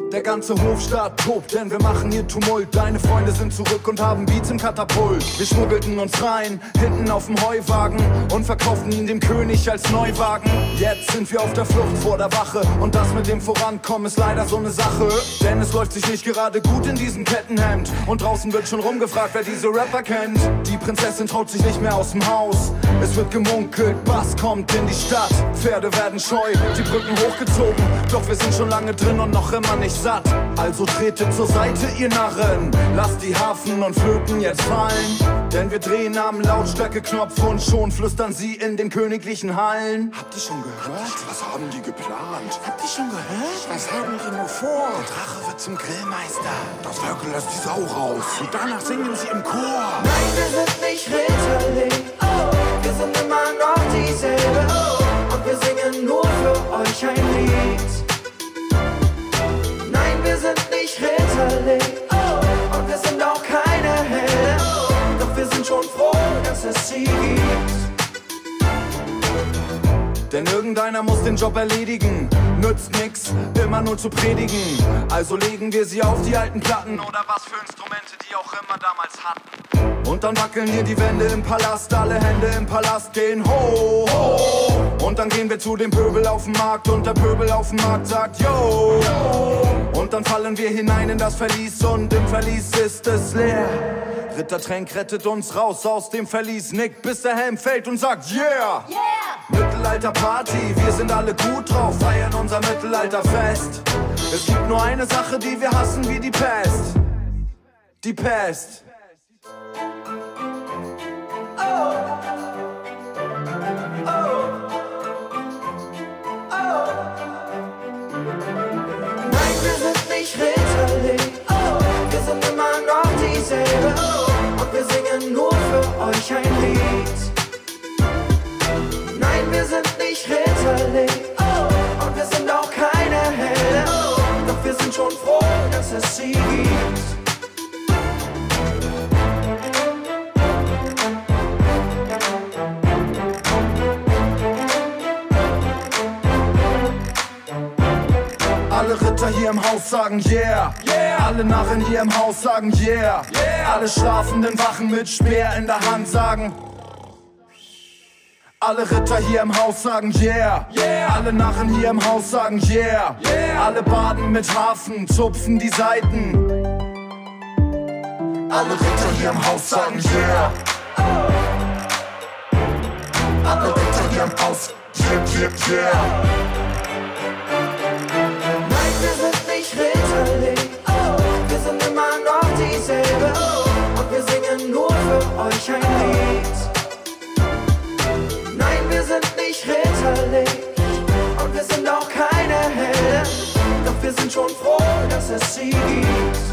Der ganze Hofstaat tobt, denn wir machen hier Tumult. Deine Freunde sind zurück und haben Beats im Katapult. Wir schmuggelten uns rein, hinten auf dem Heuwagen und verkauften ihn dem König als Neuwagen. Jetzt sind wir auf der Flucht vor der Wache und das mit dem Vorankommen ist leider so eine Sache. Denn es läuft sich nicht gerade gut in diesem Kettenhemd und draußen wird schon rumgefragt, wer diese Rapper kennt. Die Prinzessin traut sich nicht mehr aus dem Haus. Es wird gemunkelt, Bass kommt in die Stadt. Pferde werden scheu, die Brücken hochgezogen, doch wir sind schon lange drin und noch immer nicht satt. Also tretet zur Seite, ihr Narren, lasst die Harfen und Flöten jetzt fallen, denn wir drehen am Lautstärkeknopf und schon flüstern sie in den königlichen Hallen. Habt ihr schon gehört? Was haben die geplant? Habt ihr schon gehört? Was haben die nur vor? Der Drache wird zum Grillmeister. Das Vögel lässt die Sau raus. Und danach singen sie im Chor. Nein, wir sind nicht Ritterling, wir sind immer noch dieselbe, und wir singen nur für euch ein Lied. Nein, wir sind nicht Ritterling, und wir sind auch keine Helden, doch wir sind schon froh, dass es sie gibt. Denn irgendeiner muss den Job erledigen, nützt nix, immer nur zu predigen. Also legen wir sie auf die alten Platten oder was für Instrumente die auch immer damals hatten. Und dann wackeln hier die Wände im Palast, alle Hände im Palast gehen hoch, hoch. Und dann gehen wir zu dem Pöbel auf dem Markt und der Pöbel auf dem Markt sagt yo. Und dann fallen wir hinein in das Verlies und im Verlies ist es leer. Ritter Tränk rettet uns raus aus dem Verlies, nickt bis der Helm fällt und sagt yeah. Mittelalter-Party, wir sind alle gut drauf, feiern unser Mittelalterfest. Es gibt nur eine Sache, die wir hassen wie die Pest. Die Pest. Nein, wir sind nicht Ritterling, wir sind immer noch dieselbe, und wir singen nur für euch ein Lied. Nein, wir sind nicht Ritterling, und wir sind auch keine Helden, doch wir sind schon froh, dass es sie gibt. Alle Ritter hier im Haus sagen yeah, yeah. Alle Narren hier im Haus sagen yeah, yeah. Alle schlafenden Wachen mit Speer in der Hand sagen. Alle Ritter hier im Haus sagen yeah, yeah. Alle Narren hier im Haus sagen yeah, yeah. Alle baden mit Hafen, zupfen die Saiten. Alle Ritter hier im Haus sagen yeah. Alle Ritter hier im Haus, yeah, yeah, yeah. Nein, wir sind nicht Ritterling, wir sind immer noch dieselbe, und wir singen nur für euch ein Lied. Nein, wir sind nicht Ritterling, und wir sind auch keine Helden, doch wir sind schon froh, dass es sie gibt.